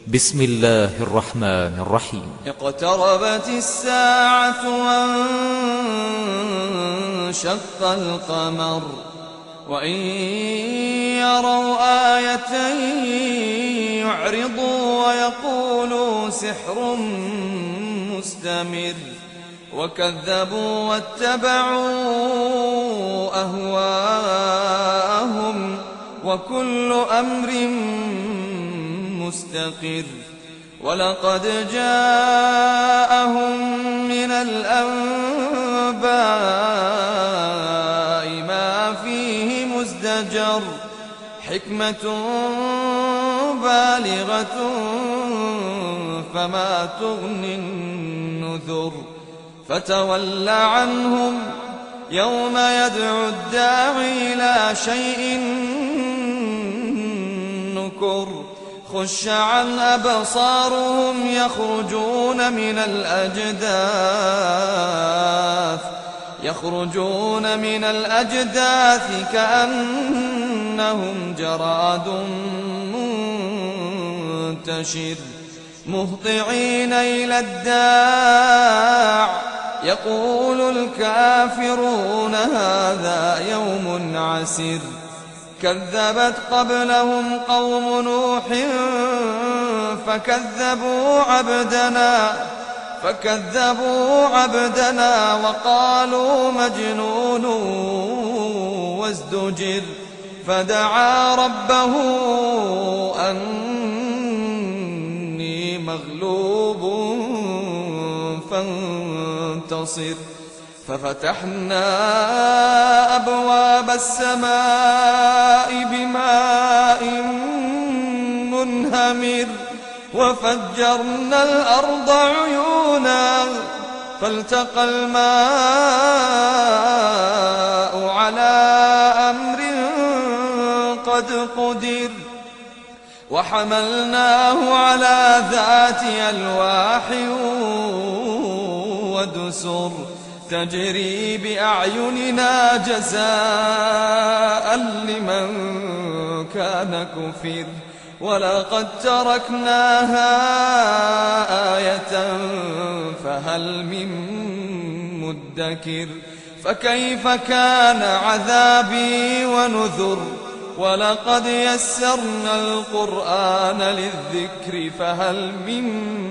بسم الله الرحمن الرحيم. اقتربت الساعة وانشق القمر وإن يروا آية يعرضوا ويقولوا سحر مستمر وكذبوا واتبعوا أهواءهم وكل أمر مستقر. ولقد جاءهم من الأنباء ما فيه مزدجر حكمة بالغة فما تغني النذر. فتول عنهم يوم يدعو الداعي إلى شيء نكر. خش عن أبصارهم يخرجون من الأجداث كأنهم جراد منتشر مهطعين إلى الداع يقول الكافرون هذا يوم عسر. كذبت قبلهم قوم نوح فكذبوا عبدنا وقالوا مجنون وازدجر. فدعا ربه أني مغلوب فانتصر. ففتحنا أبواب السماء بماء منهمر وفجرنا الأرض عيونا فالتقى الماء على أمر قد قدر. وحملناه على ذات ألواح ودسر تجري بأعيننا جزاء لمن كان كفر. ولقد تركناها آية فهل من مدكر. فكيف كان عذابي ونذر. ولقد يسرنا القرآن للذكر فهل من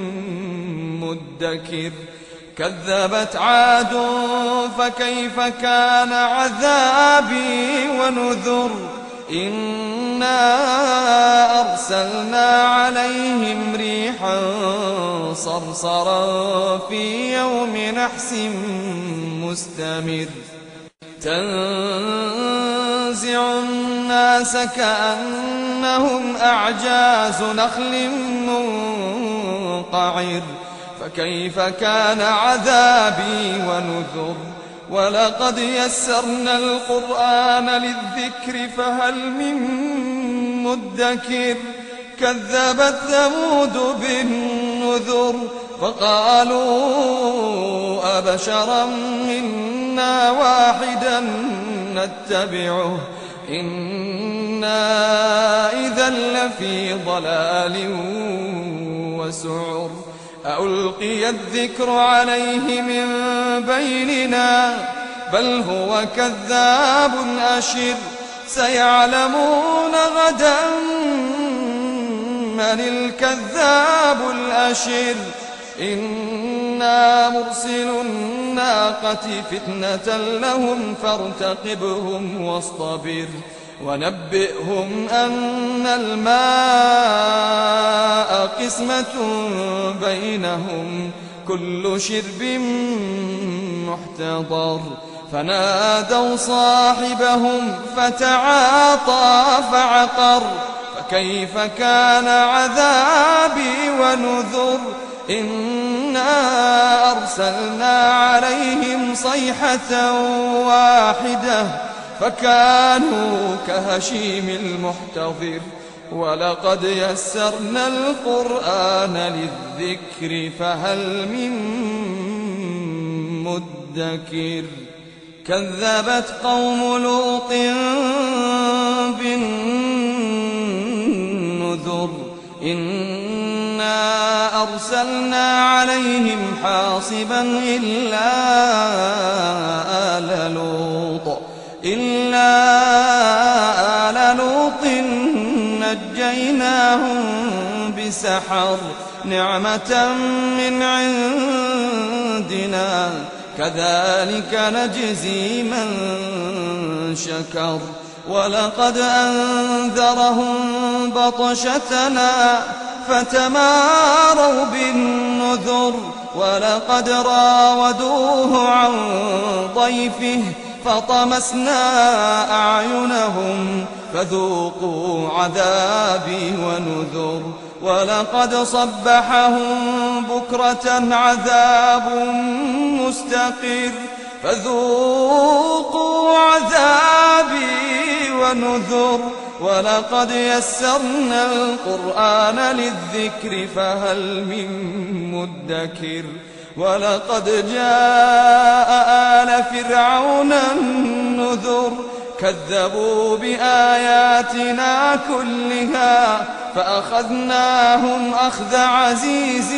مدكر. كذبت عاد فكيف كان عذابي ونذر. إنا أرسلنا عليهم ريحا صرصرا في يوم نحس مستمر تنزع الناس كأنهم أعجاز نخل منقعر. فكيف كان عذابي ونذر. ولقد يسرنا القرآن للذكر فهل من مدكر. كذبت ثمود بالنذر فقالوا أبشرا منا واحدا نتبعه إنا إذا لفي ضلال وسعر. ألقي الذكر عليه من بيننا بل هو كذاب أشر. سيعلمون غدا من الكذاب الأشر. إنا مرسل الناقة فتنة لهم فارتقبهم واصطبر. ونبئهم أن الماء قسمة بينهم كل شرب محتضر. فنادوا صاحبهم فتعاطى فعقر. فكيف كان عذابي ونذر. إنا أرسلنا عليهم صيحة واحدة فكانوا كهشيم المحتضر. ولقد يسرنا القرآن للذكر فهل من مدكر. كذبت قوم لوط بالنذر إنا أرسلنا عليهم حاصبا إلا آل لوط نجيناهم بسحر نعمة من عندنا كذلك نجزي من شكر ولقد أنذرهم بطشتنا فتماروا بالنذر ولقد راودوه عن ضيفه فطمسنا أعينهم فذوقوا عذابي ونذر ولقد صبحهم بكرة عذاب مستقر فذوقوا عذابي ونذر ولقد يسرنا القرآن للذكر فهل من مدكر ولقد جاء آل فرعون النذر كذبوا بآياتنا كلها فأخذناهم أخذ عزيز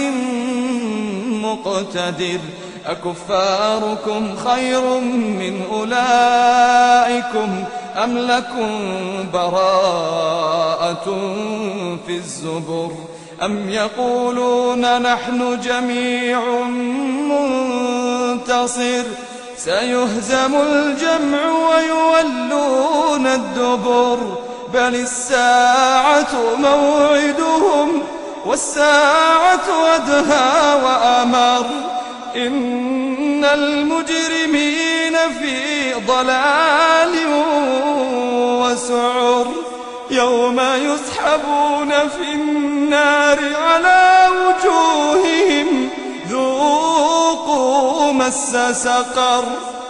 مقتدر أكفاركم خير من أولئكم أم لكم براءة في الزبر أم يقولون نحن جميع منتصر سيهزم الجمع ويولون الدبر بل الساعة موعدهم والساعة أدهى وأمر إن المجرمين في ضلال وسعر يوم يسحبون في النار على وجوههم ذوقوا مس سقر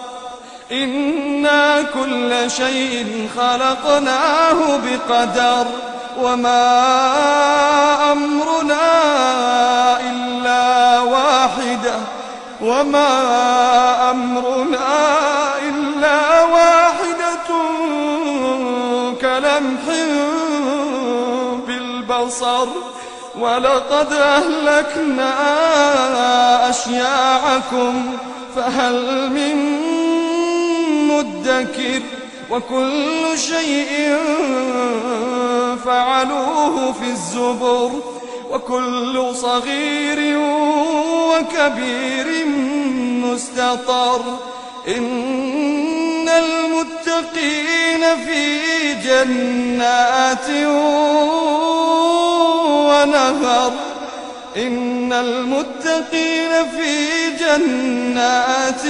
إنا كل شيء خلقناه بقدر وما أمرنا إلا واحدة كلمح بالبصر ولقد أهلكنا أشياعكم فهل من مدكر وكل شيء فعلوه في الزبر وكل صغير وكبير مستطر إن المتقين في جنات ونهر إن المتقين في جنات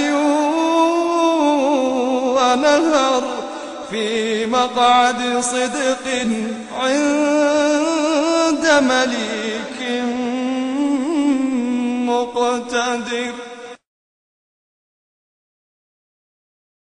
ونهر في مقعد صدق عند مليك مقتدر.